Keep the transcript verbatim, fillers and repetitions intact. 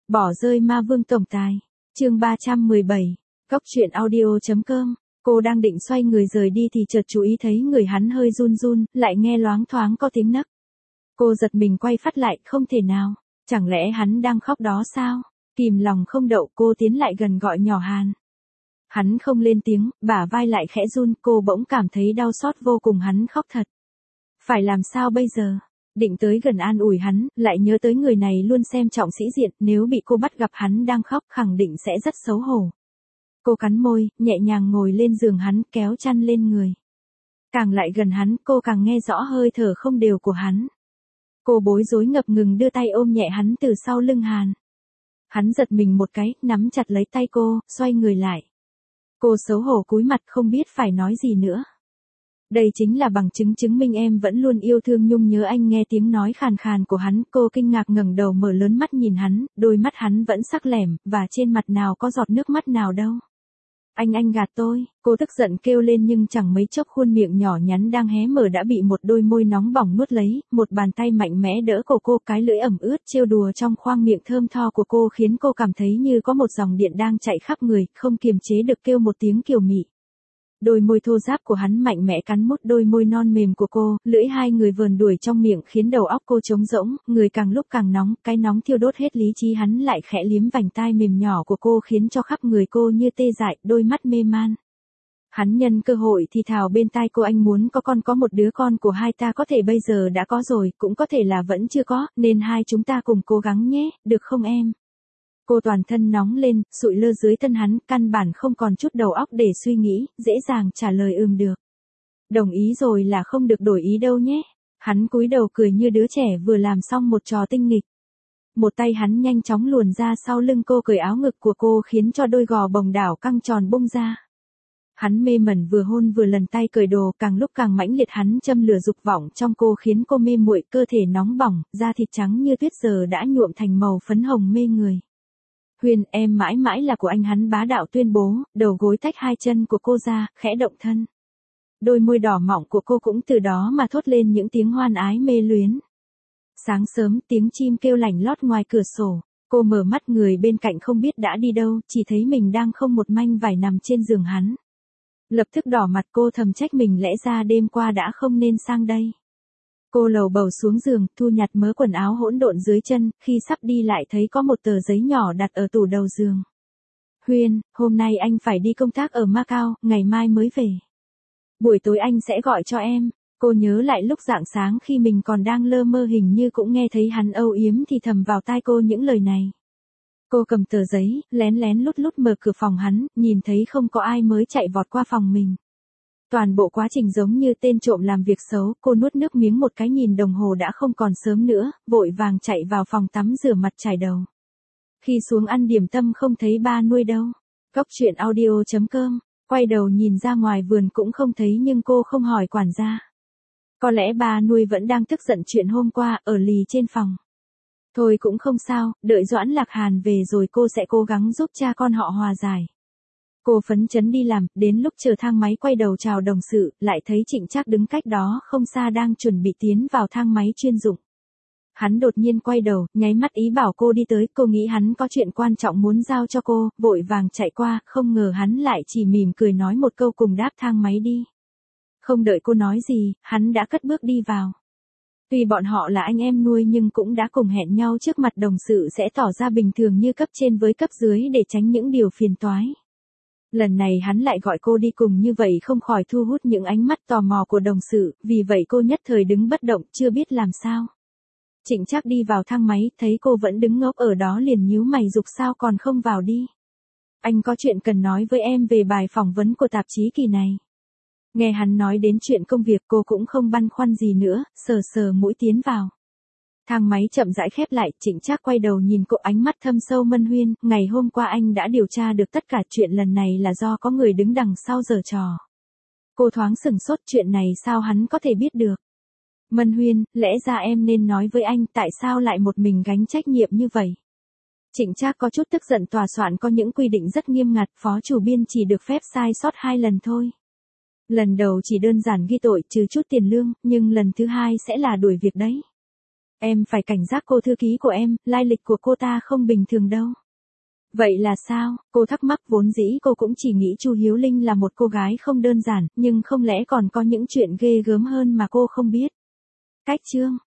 Bỏ rơi ma vương tổng tài. Chương ba trăm mười bảy. Góc truyện audio.com. Cô đang định xoay người rời đi thì chợt chú ý thấy người hắn hơi run run, lại nghe loáng thoáng có tiếng nấc. Cô giật mình quay phát lại, không thể nào, chẳng lẽ hắn đang khóc đó sao? Kìm lòng không đậu, cô tiến lại gần gọi nhỏ Hàn. Hắn không lên tiếng, bả vai lại khẽ run, cô bỗng cảm thấy đau xót vô cùng, hắn khóc thật. Phải làm sao bây giờ? Định tới gần an ủi hắn, lại nhớ tới người này luôn xem trọng sĩ diện, nếu bị cô bắt gặp hắn đang khóc khẳng định sẽ rất xấu hổ. Cô cắn môi, nhẹ nhàng ngồi lên giường hắn, kéo chăn lên người. Càng lại gần hắn, cô càng nghe rõ hơi thở không đều của hắn. Cô bối rối ngập ngừng đưa tay ôm nhẹ hắn từ sau lưng Hàn. Hắn giật mình một cái, nắm chặt lấy tay cô, xoay người lại. Cô xấu hổ cúi mặt không biết phải nói gì nữa. Đây chính là bằng chứng chứng minh em vẫn luôn yêu thương Nhung nhớ anh. Nghe tiếng nói khàn khàn của hắn, cô kinh ngạc ngẩng đầu mở lớn mắt nhìn hắn, đôi mắt hắn vẫn sắc lẻm, và trên mặt nào có giọt nước mắt nào đâu. Anh anh gạt tôi, cô tức giận kêu lên nhưng chẳng mấy chốc khuôn miệng nhỏ nhắn đang hé mở đã bị một đôi môi nóng bỏng nuốt lấy, một bàn tay mạnh mẽ đỡ cổ cô, cái lưỡi ẩm ướt trêu đùa trong khoang miệng thơm tho của cô khiến cô cảm thấy như có một dòng điện đang chạy khắp người, không kiềm chế được kêu một tiếng kiều mị. Đôi môi thô ráp của hắn mạnh mẽ cắn mút đôi môi non mềm của cô, lưỡi hai người vờn đuổi trong miệng khiến đầu óc cô trống rỗng, người càng lúc càng nóng, cái nóng thiêu đốt hết lý trí. Hắn lại khẽ liếm vành tai mềm nhỏ của cô khiến cho khắp người cô như tê dại, đôi mắt mê man. Hắn nhân cơ hội thì thào bên tai cô, anh muốn có con, có một đứa con của hai ta, có thể bây giờ đã có rồi, cũng có thể là vẫn chưa có, nên hai chúng ta cùng cố gắng nhé, được không em? Cô toàn thân nóng lên, sụi lơ dưới thân hắn, căn bản không còn chút đầu óc để suy nghĩ, dễ dàng trả lời ừm được. Đồng ý rồi là không được đổi ý đâu nhé. Hắn cúi đầu cười như đứa trẻ vừa làm xong một trò tinh nghịch. Một tay hắn nhanh chóng luồn ra sau lưng cô, cởi áo ngực của cô khiến cho đôi gò bồng đảo căng tròn bung ra. Hắn mê mẩn vừa hôn vừa lần tay cởi đồ, càng lúc càng mãnh liệt. Hắn châm lửa dục vọng trong cô khiến cô mê muội, cơ thể nóng bỏng, da thịt trắng như tuyết giờ đã nhuộm thành màu phấn hồng mê người. Huyền, em mãi mãi là của anh, hắn bá đạo tuyên bố, đầu gối tách hai chân của cô ra, khẽ động thân. Đôi môi đỏ mọng của cô cũng từ đó mà thốt lên những tiếng hoan ái mê luyến. Sáng sớm, tiếng chim kêu lảnh lót ngoài cửa sổ, cô mở mắt, người bên cạnh không biết đã đi đâu, chỉ thấy mình đang không một manh vải nằm trên giường hắn. Lập tức đỏ mặt, cô thầm trách mình, lẽ ra đêm qua đã không nên sang đây. Cô lầu bầu xuống giường, thu nhặt mớ quần áo hỗn độn dưới chân, khi sắp đi lại thấy có một tờ giấy nhỏ đặt ở tủ đầu giường. Huyên, hôm nay anh phải đi công tác ở Macau, ngày mai mới về. Buổi tối anh sẽ gọi cho em. Cô nhớ lại lúc rạng sáng khi mình còn đang lơ mơ hình như cũng nghe thấy hắn âu yếm thì thầm vào tai cô những lời này. Cô cầm tờ giấy, lén lén lút lút mở cửa phòng hắn, nhìn thấy không có ai mới chạy vọt qua phòng mình. Toàn bộ quá trình giống như tên trộm làm việc xấu, cô nuốt nước miếng một cái, nhìn đồng hồ đã không còn sớm nữa, vội vàng chạy vào phòng tắm rửa mặt chải đầu. Khi xuống ăn điểm tâm không thấy ba nuôi đâu. Góc truyện audio.com, quay đầu nhìn ra ngoài vườn cũng không thấy nhưng cô không hỏi quản gia. Có lẽ ba nuôi vẫn đang tức giận chuyện hôm qua, ở lì trên phòng. Thôi cũng không sao, đợi Doãn Lạc Hàn về rồi cô sẽ cố gắng giúp cha con họ hòa giải. Cô phấn chấn đi làm, đến lúc chờ thang máy quay đầu chào đồng sự, lại thấy Trịnh Trác đứng cách đó không xa đang chuẩn bị tiến vào thang máy chuyên dụng. Hắn đột nhiên quay đầu, nháy mắt ý bảo cô đi tới, cô nghĩ hắn có chuyện quan trọng muốn giao cho cô, vội vàng chạy qua, không ngờ hắn lại chỉ mỉm cười nói một câu cùng đáp thang máy đi. Không đợi cô nói gì, hắn đã cất bước đi vào. Tuy bọn họ là anh em nuôi nhưng cũng đã cùng hẹn nhau trước mặt đồng sự sẽ tỏ ra bình thường như cấp trên với cấp dưới để tránh những điều phiền toái. Lần này hắn lại gọi cô đi cùng như vậy không khỏi thu hút những ánh mắt tò mò của đồng sự, vì vậy cô nhất thời đứng bất động, chưa biết làm sao. Trịnh Trác đi vào thang máy, thấy cô vẫn đứng ngốc ở đó liền nhíu mày giục sao còn không vào đi. Anh có chuyện cần nói với em về bài phỏng vấn của tạp chí kỳ này. Nghe hắn nói đến chuyện công việc cô cũng không băn khoăn gì nữa, sờ sờ mũi tiến vào. Thang máy chậm rãi khép lại, Trịnh Trác quay đầu nhìn cô, ánh mắt thâm sâu. Mân Huyên, ngày hôm qua anh đã điều tra được tất cả, chuyện lần này là do có người đứng đằng sau giở trò. Cô thoáng sửng sốt, chuyện này sao hắn có thể biết được? Mân Huyên, lẽ ra em nên nói với anh, tại sao lại một mình gánh trách nhiệm như vậy? Trịnh Trác có chút tức giận, tòa soạn có những quy định rất nghiêm ngặt, phó chủ biên chỉ được phép sai sót hai lần thôi. Lần đầu chỉ đơn giản ghi tội trừ chút tiền lương, nhưng lần thứ hai sẽ là đuổi việc đấy. Em phải cảnh giác cô thư ký của em, lai lịch của cô ta không bình thường đâu. Vậy là sao? Cô thắc mắc, vốn dĩ cô cũng chỉ nghĩ Chu Hiếu Linh là một cô gái không đơn giản, nhưng không lẽ còn có những chuyện ghê gớm hơn mà cô không biết. Cách chương